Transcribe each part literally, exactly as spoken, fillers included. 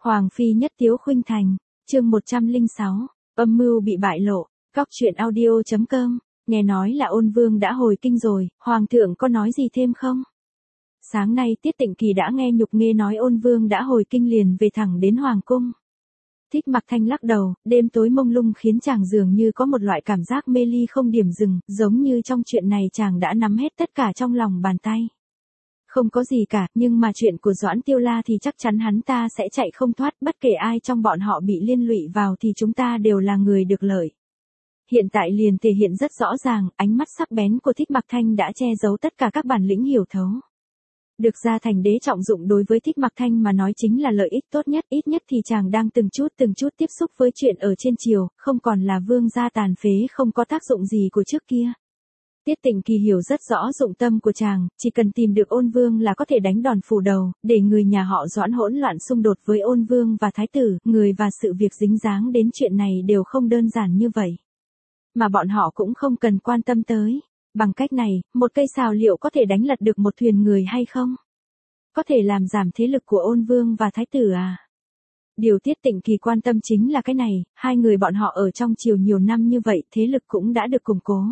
Hoàng phi nhất tiếu khuynh thành, chương một trăm lẻ sáu, âm mưu bị bại lộ, góc truyện audio chấm com, nghe nói là Ôn Vương đã hồi kinh rồi, Hoàng thượng có nói gì thêm không? Sáng nay Tiết Tịnh Kỳ đã nghe Nhục Nghê nói Ôn Vương đã hồi kinh liền về thẳng đến Hoàng cung. Thích Mặc Thanh lắc đầu, đêm tối mông lung khiến chàng dường như có một loại cảm giác mê ly không điểm dừng, giống như trong chuyện này chàng đã nắm hết tất cả trong lòng bàn tay. Không có gì cả, nhưng mà chuyện của Doãn Tiêu La thì chắc chắn hắn ta sẽ chạy không thoát, bất kể ai trong bọn họ bị liên lụy vào thì chúng ta đều là người được lợi. Hiện tại liền thể hiện rất rõ ràng, ánh mắt sắc bén của Thích Mặc Thanh đã che giấu tất cả các bản lĩnh hiểu thấu. Được ra thành đế trọng dụng đối với Thích Mặc Thanh mà nói chính là lợi ích tốt nhất, ít nhất thì chàng đang từng chút từng chút tiếp xúc với chuyện ở trên triều, không còn là vương gia tàn phế không có tác dụng gì của trước kia. Tiết Tịnh Kỳ hiểu rất rõ dụng tâm của chàng, chỉ cần tìm được Ôn Vương là có thể đánh đòn phủ đầu, để người nhà họ Doãn hỗn loạn xung đột với Ôn Vương và Thái tử, người và sự việc dính dáng đến chuyện này đều không đơn giản như vậy. Mà bọn họ cũng không cần quan tâm tới. Bằng cách này, một cây sào liệu có thể đánh lật được một thuyền người hay không? Có thể làm giảm thế lực của Ôn Vương và Thái tử à? Điều Tiết Tịnh Kỳ quan tâm chính là cái này, hai người bọn họ ở trong triều nhiều năm như vậy, thế lực cũng đã được củng cố.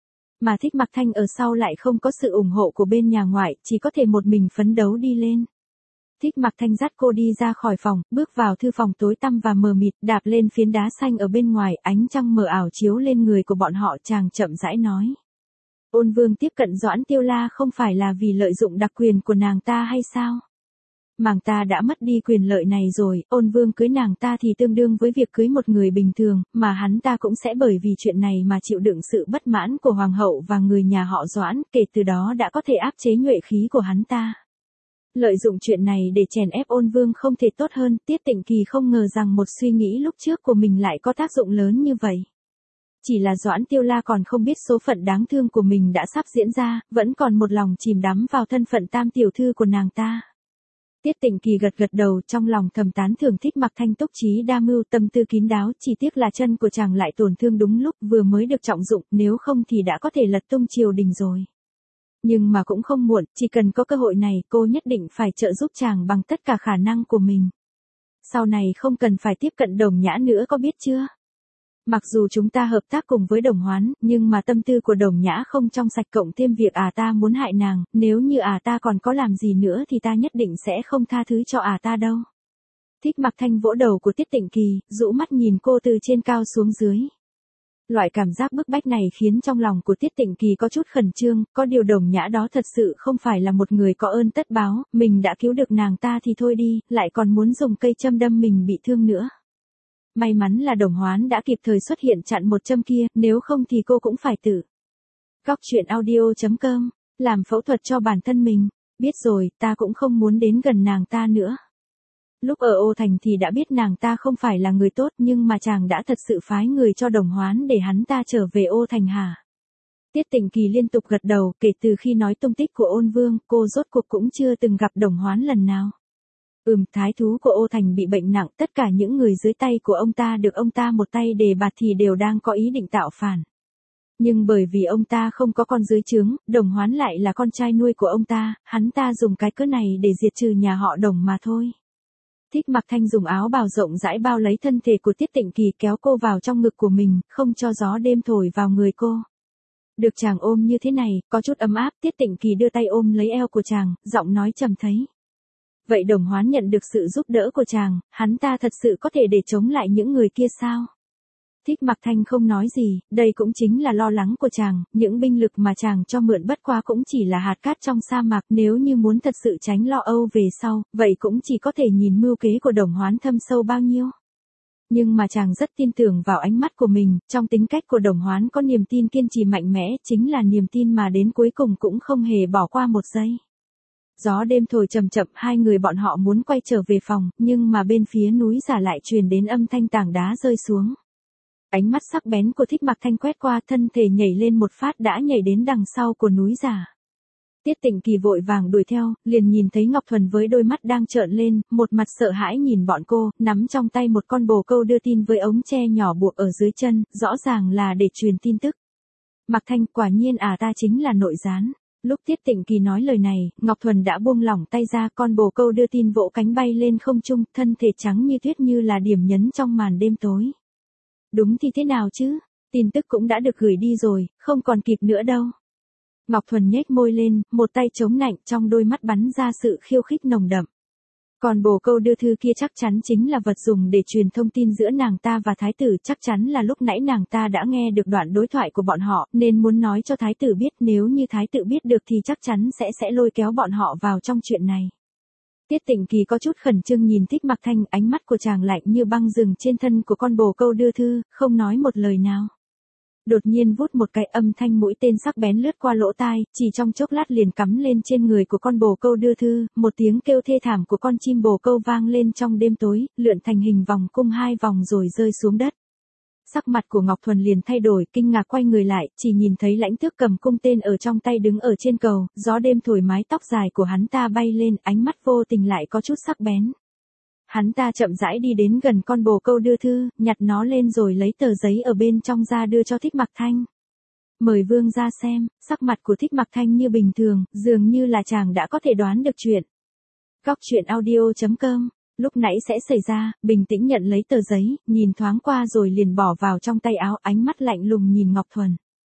Mà Thích Mặc Thanh ở sau lại không có sự ủng hộ của bên nhà ngoại, chỉ có thể một mình phấn đấu đi lên. Thích Mặc Thanh dắt cô đi ra khỏi phòng, bước vào thư phòng tối tăm và mờ mịt, đạp lên phiến đá xanh ở bên ngoài, ánh trăng mờ ảo chiếu lên người của bọn họ, chàng chậm rãi nói. Ôn Vương tiếp cận Doãn Tiêu La không phải là vì lợi dụng đặc quyền của nàng ta hay sao? Nàng ta đã mất đi quyền lợi này rồi, Ôn Vương cưới nàng ta thì tương đương với việc cưới một người bình thường, mà hắn ta cũng sẽ bởi vì chuyện này mà chịu đựng sự bất mãn của Hoàng hậu và người nhà họ Doãn, kể từ đó đã có thể áp chế nhuệ khí của hắn ta. Lợi dụng chuyện này để chèn ép Ôn Vương không thể tốt hơn, Tiết Tịnh Kỳ không ngờ rằng một suy nghĩ lúc trước của mình lại có tác dụng lớn như vậy. Chỉ là Doãn Tiêu La còn không biết số phận đáng thương của mình đã sắp diễn ra, vẫn còn một lòng chìm đắm vào thân phận tam tiểu thư của nàng ta. Tiết Tịnh Kỳ gật gật đầu, trong lòng thầm tán thưởng Thích Mặc Thanh túc trí đa mưu, tâm tư kín đáo, chỉ tiếc là chân của chàng lại tổn thương đúng lúc, vừa mới được trọng dụng, nếu không thì đã có thể lật tung triều đình rồi. Nhưng mà cũng không muộn, chỉ cần có cơ hội này, cô nhất định phải trợ giúp chàng bằng tất cả khả năng của mình. Sau này không cần phải tiếp cận Đồng Nhã nữa, có biết chưa? Mặc dù chúng ta hợp tác cùng với Đồng Hoán, nhưng mà tâm tư của Đồng Nhã không trong sạch, cộng thêm việc à ta muốn hại nàng, nếu như à ta còn có làm gì nữa thì ta nhất định sẽ không tha thứ cho à ta đâu. Thích Mặc Thanh vỗ đầu của Tiết Tịnh Kỳ, rũ mắt nhìn cô từ trên cao xuống dưới. Loại cảm giác bức bách này khiến trong lòng của Tiết Tịnh Kỳ có chút khẩn trương, có điều Đồng Nhã đó thật sự không phải là một người có ơn tất báo, mình đã cứu được nàng ta thì thôi đi, lại còn muốn dùng cây châm đâm mình bị thương nữa. May mắn là Đồng Hoán đã kịp thời xuất hiện chặn một châm kia, nếu không thì cô cũng phải tử. Góc truyện audio chấm com, làm phẫu thuật cho bản thân mình, biết rồi, ta cũng không muốn đến gần nàng ta nữa. Lúc ở Ô Thành thì đã biết nàng ta không phải là người tốt, nhưng mà chàng đã thật sự phái người cho Đồng Hoán để hắn ta trở về Ô Thành hả? Tiết Tịnh Kỳ liên tục gật đầu, kể từ khi nói tung tích của Ôn Vương, cô rốt cuộc cũng chưa từng gặp Đồng Hoán lần nào. Ừm, thái thú của Ô Thành bị bệnh nặng, tất cả những người dưới tay của ông ta được ông ta một tay đề bạt thì đều đang có ý định tạo phản. Nhưng bởi vì ông ta không có con dưới trướng, Đồng Hoán lại là con trai nuôi của ông ta, hắn ta dùng cái cớ này để diệt trừ nhà họ Đồng mà thôi. Thích Mặc Thanh dùng áo bào rộng rãi bao lấy thân thể của Tiết Tịnh Kỳ, kéo cô vào trong ngực của mình, không cho gió đêm thổi vào người cô. Được chàng ôm như thế này, có chút ấm áp, Tiết Tịnh Kỳ đưa tay ôm lấy eo của chàng, giọng nói trầm thấy. Vậy Đồng Hoán nhận được sự giúp đỡ của chàng, hắn ta thật sự có thể để chống lại những người kia sao? Thích Mặc Thanh không nói gì, đây cũng chính là lo lắng của chàng, những binh lực mà chàng cho mượn bất quá cũng chỉ là hạt cát trong sa mạc, nếu như muốn thật sự tránh lo âu về sau, vậy cũng chỉ có thể nhìn mưu kế của Đồng Hoán thâm sâu bao nhiêu. Nhưng mà chàng rất tin tưởng vào ánh mắt của mình, trong tính cách của Đồng Hoán có niềm tin kiên trì mạnh mẽ, chính là niềm tin mà đến cuối cùng cũng không hề bỏ qua một giây. Gió đêm thổi chậm chậm, hai người bọn họ muốn quay trở về phòng, nhưng mà bên phía núi giả lại truyền đến âm thanh tảng đá rơi xuống. Ánh mắt sắc bén của Thích Mặc Thanh quét qua, thân thể nhảy lên một phát đã nhảy đến đằng sau của núi giả. Tiết Tịnh Kỳ vội vàng đuổi theo, liền nhìn thấy Ngọc Thuần với đôi mắt đang trợn lên, một mặt sợ hãi nhìn bọn cô, nắm trong tay một con bồ câu đưa tin với ống tre nhỏ buộc ở dưới chân, rõ ràng là để truyền tin tức. Mặc Thanh, quả nhiên à ta chính là nội gián. Lúc Tiết Tịnh Kỳ nói lời này, Ngọc Thuần đã buông lỏng tay ra, con bồ câu đưa tin vỗ cánh bay lên không trung, thân thể trắng như tuyết như là điểm nhấn trong màn đêm tối. Đúng thì thế nào chứ? Tin tức cũng đã được gửi đi rồi, không còn kịp nữa đâu. Ngọc Thuần nhếch môi lên, một tay chống nạnh, trong đôi mắt bắn ra sự khiêu khích nồng đậm. Còn bồ câu đưa thư kia chắc chắn chính là vật dùng để truyền thông tin giữa nàng ta và thái tử, chắc chắn là lúc nãy nàng ta đã nghe được đoạn đối thoại của bọn họ, nên muốn nói cho thái tử biết, nếu như thái tử biết được thì chắc chắn sẽ sẽ lôi kéo bọn họ vào trong chuyện này. Tiết Tịnh Kỳ có chút khẩn trương nhìn Thích Mặc Thanh, ánh mắt của chàng lạnh như băng dừng trên thân của con bồ câu đưa thư, không nói một lời nào. Đột nhiên vút một cái, âm thanh mũi tên sắc bén lướt qua lỗ tai, chỉ trong chốc lát liền cắm lên trên người của con bồ câu đưa thư, một tiếng kêu thê thảm của con chim bồ câu vang lên trong đêm tối, lượn thành hình vòng cung hai vòng rồi rơi xuống đất. Sắc mặt của Ngọc Thuần liền thay đổi, kinh ngạc quay người lại, chỉ nhìn thấy Lãnh Tước cầm cung tên ở trong tay đứng ở trên cầu, gió đêm thổi mái tóc dài của hắn ta bay lên, ánh mắt vô tình lại có chút sắc bén. Hắn ta chậm rãi đi đến gần con bồ câu đưa thư, nhặt nó lên rồi lấy tờ giấy ở bên trong ra đưa cho Thích Mặc Thanh. Mời vương ra xem, sắc mặt của Thích Mặc Thanh như bình thường, dường như là chàng đã có thể đoán được chuyện. Góc truyện audio chấm com, lúc nãy sẽ xảy ra, bình tĩnh nhận lấy tờ giấy, nhìn thoáng qua rồi liền bỏ vào trong tay áo, ánh mắt lạnh lùng nhìn Ngọc Thuần.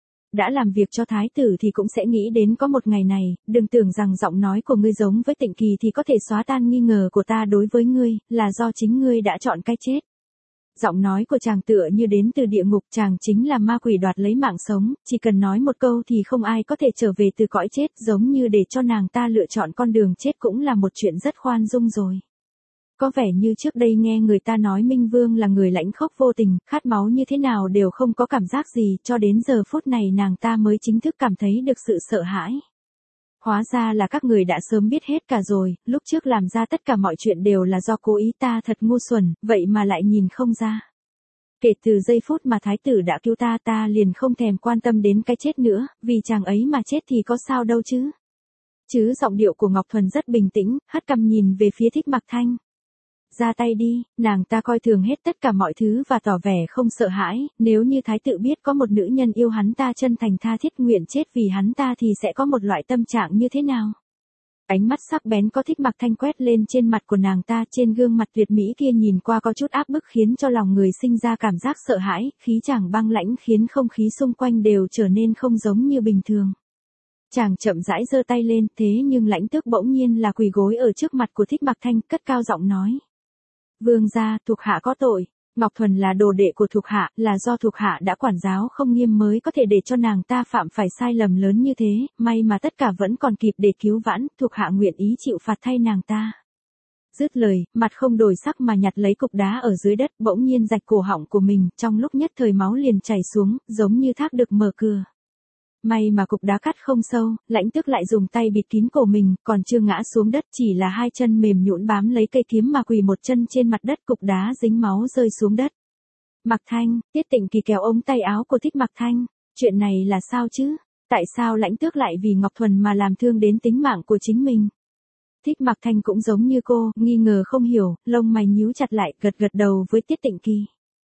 Đã làm việc cho thái tử thì cũng sẽ nghĩ đến có một ngày này, đừng tưởng rằng giọng nói của ngươi giống với Tịnh Kỳ thì có thể xóa tan nghi ngờ của ta đối với ngươi, là do chính ngươi đã chọn cái chết. Giọng nói của chàng tựa như đến từ địa ngục, chàng chính là ma quỷ đoạt lấy mạng sống, chỉ cần nói một câu thì không ai có thể trở về từ cõi chết, giống như để cho nàng ta lựa chọn con đường chết cũng là một chuyện rất khoan dung rồi. Có vẻ như trước đây nghe người ta nói Minh Vương là người lãnh khốc vô tình, khát máu như thế nào đều không có cảm giác gì, cho đến giờ phút này nàng ta mới chính thức cảm thấy được sự sợ hãi. Hóa ra là các người đã sớm biết hết cả rồi, lúc trước làm ra tất cả mọi chuyện đều là do cố ý, ta thật ngu xuẩn, vậy mà lại nhìn không ra. Kể từ giây phút mà thái tử đã cứu ta, ta liền không thèm quan tâm đến cái chết nữa, vì chàng ấy mà chết thì có sao đâu chứ. Chứ giọng điệu của Ngọc Thuần rất bình tĩnh, hất cằm nhìn về phía Thích Mặc Thanh. Ra tay đi, nàng ta coi thường hết tất cả mọi thứ và tỏ vẻ không sợ hãi, nếu như thái tử biết có một nữ nhân yêu hắn ta chân thành tha thiết nguyện chết vì hắn ta thì sẽ có một loại tâm trạng như thế nào. Ánh mắt sắc bén có Thích Mặc Thanh quét lên trên mặt của nàng ta, trên gương mặt tuyệt mỹ kia nhìn qua có chút áp bức khiến cho lòng người sinh ra cảm giác sợ hãi, khí chàng băng lãnh khiến không khí xung quanh đều trở nên không giống như bình thường. Chàng chậm rãi giơ tay lên, thế nhưng Lãnh Tước bỗng nhiên là quỳ gối ở trước mặt của Thích Mặc Thanh, cất cao giọng nói. Vương gia, thuộc hạ có tội, Ngọc Thuần là đồ đệ của thuộc hạ, là do thuộc hạ đã quản giáo không nghiêm mới có thể để cho nàng ta phạm phải sai lầm lớn như thế, may mà tất cả vẫn còn kịp để cứu vãn, thuộc hạ nguyện ý chịu phạt thay nàng ta. Dứt lời, mặt không đổi sắc mà nhặt lấy cục đá ở dưới đất, bỗng nhiên rạch cổ họng của mình, trong lúc nhất thời máu liền chảy xuống, giống như thác được mở cửa. May mà cục đá cắt không sâu, Lãnh Tước lại dùng tay bịt kín cổ mình, còn chưa ngã xuống đất, chỉ là hai chân mềm nhũn bám lấy cây kiếm mà quỳ một chân trên mặt đất, cục đá dính máu rơi xuống đất. Mặc Thanh, Tiết Tịnh Kỳ kéo ống tay áo của Thích Mặc Thanh, chuyện này là sao chứ? Tại sao Lãnh Tước lại vì Ngọc Thuần mà làm thương đến tính mạng của chính mình? Thích Mặc Thanh cũng giống như cô, nghi ngờ không hiểu, lông mày nhíu chặt lại, gật gật đầu với Tiết Tịnh Kỳ.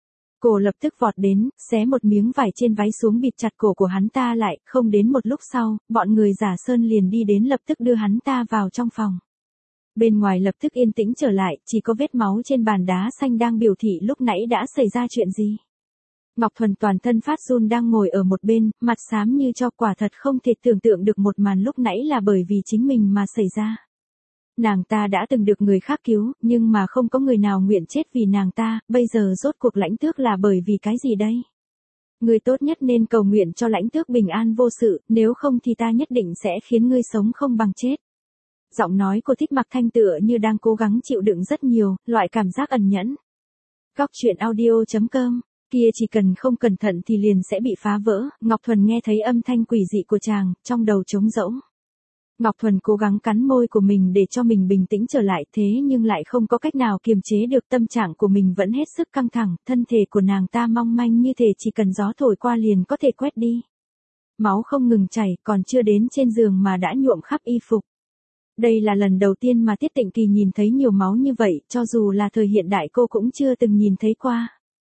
Cô lập tức vọt đến, xé một miếng vải trên váy xuống bịt chặt cổ của hắn ta lại, không đến một lúc sau, bọn người giả sơn liền đi đến lập tức đưa hắn ta vào trong phòng. Bên ngoài lập tức yên tĩnh trở lại, chỉ có vết máu trên bàn đá xanh đang biểu thị lúc nãy đã xảy ra chuyện gì. Ngọc Thuần toàn thân phát run đang ngồi ở một bên, mặt xám như cho, quả thật không thể tưởng tượng được một màn lúc nãy là bởi vì chính mình mà xảy ra. Nàng ta đã từng được người khác cứu, nhưng mà không có người nào nguyện chết vì nàng ta, bây giờ rốt cuộc Lãnh Tước là bởi vì cái gì đây? Ngươi tốt nhất nên cầu nguyện cho Lãnh Tước bình an vô sự, nếu không thì ta nhất định sẽ khiến ngươi sống không bằng chết. Giọng nói của Thích Mặc Thanh tựa như đang cố gắng chịu đựng rất nhiều, loại cảm giác ẩn nhẫn. Góc truyện audio chấm com, kia chỉ cần không cẩn thận thì liền sẽ bị phá vỡ, Ngọc Thuần nghe thấy âm thanh quỷ dị của chàng, trong đầu trống rỗng. Ngọc Thuần cố gắng cắn môi của mình để cho mình bình tĩnh trở lại, thế nhưng lại không có cách nào kiềm chế được, tâm trạng của mình vẫn hết sức căng thẳng, thân thể của nàng ta mong manh như thể chỉ cần gió thổi qua liền có thể quét đi. Máu không ngừng chảy, còn chưa đến trên giường mà đã nhuộm khắp y phục. Đây là lần đầu tiên mà Tiết Tịnh Kỳ nhìn thấy nhiều máu như vậy, cho dù là thời hiện đại cô cũng chưa từng nhìn thấy qua.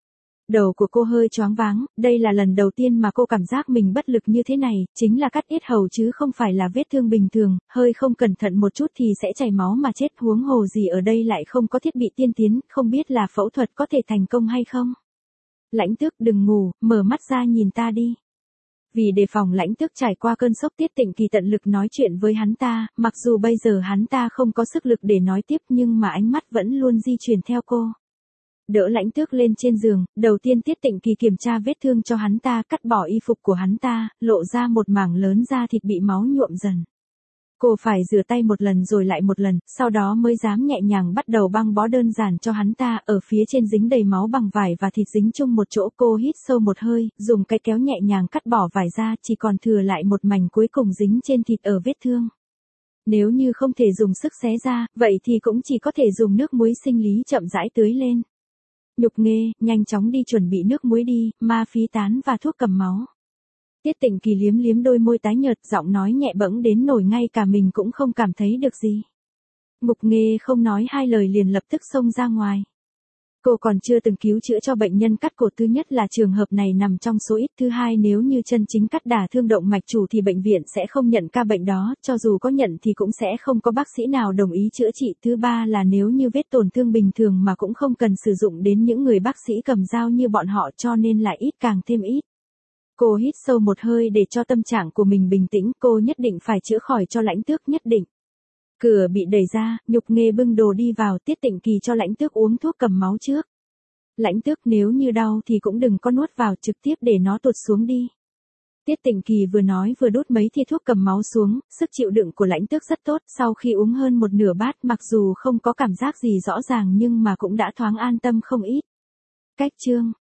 Đầu của cô hơi choáng váng, đây là lần đầu tiên mà cô cảm giác mình bất lực như thế này, chính là cắt yết hầu chứ không phải là vết thương bình thường, hơi không cẩn thận một chút thì sẽ chảy máu mà chết, huống hồ gì ở đây lại không có thiết bị tiên tiến, không biết là phẫu thuật có thể thành công hay không. Lãnh Tước đừng ngủ, mở mắt ra nhìn ta đi. Vì đề phòng Lãnh Tước trải qua cơn sốc, Tiết Tịnh Kỳ tận lực nói chuyện với hắn ta, mặc dù bây giờ hắn ta không có sức lực để nói tiếp nhưng mà ánh mắt vẫn luôn di chuyển theo cô. Đỡ Lãnh Tước lên trên giường, đầu tiên Tiết Tịnh Kỳ kiểm tra vết thương cho hắn ta, cắt bỏ y phục của hắn ta, lộ ra một mảng lớn da thịt bị máu nhuộm dần. Cô phải rửa tay một lần rồi lại một lần, sau đó mới dám nhẹ nhàng bắt đầu băng bó đơn giản cho hắn ta, ở phía trên dính đầy máu bằng vải và thịt dính chung một chỗ. Cô hít sâu một hơi, dùng cái kéo nhẹ nhàng cắt bỏ vải ra, chỉ còn thừa lại một mảnh cuối cùng dính trên thịt ở vết thương. Nếu như không thể dùng sức xé ra, vậy thì cũng chỉ có thể dùng nước muối sinh lý chậm rãi tưới lên. Nhục Nghê, nhanh chóng đi chuẩn bị nước muối đi, ma phí tán và thuốc cầm máu. Tiết Tịnh Kỳ liếm liếm đôi môi tái nhợt, giọng nói nhẹ bẫng đến nổi ngay cả mình cũng không cảm thấy được gì. Ngục Nghê không nói hai lời liền lập tức xông ra ngoài. Cô còn chưa từng cứu chữa cho bệnh nhân cắt cổ, thứ nhất là trường hợp này nằm trong số ít, thứ hai nếu như chân chính cắt đả thương động mạch chủ thì bệnh viện sẽ không nhận ca bệnh đó, cho dù có nhận thì cũng sẽ không có bác sĩ nào đồng ý chữa trị, thứ ba là nếu như vết tổn thương bình thường mà cũng không cần sử dụng đến những người bác sĩ cầm dao như bọn họ, cho nên lại ít càng thêm ít. Cô hít sâu một hơi để cho tâm trạng của mình bình tĩnh, cô nhất định phải chữa khỏi cho Lãnh Tước, nhất định. Cửa bị đẩy ra, Nhục Nghê bưng đồ đi vào, Tiết Tịnh Kỳ cho Lãnh Tước uống thuốc cầm máu trước. Lãnh Tước nếu như đau thì cũng đừng có nuốt vào, trực tiếp để nó tuột xuống đi. Tiết Tịnh Kỳ vừa nói vừa đút mấy thìa thuốc cầm máu xuống, sức chịu đựng của Lãnh Tước rất tốt, sau khi uống hơn một nửa bát mặc dù không có cảm giác gì rõ ràng nhưng mà cũng đã thoáng an tâm không ít. Cách chương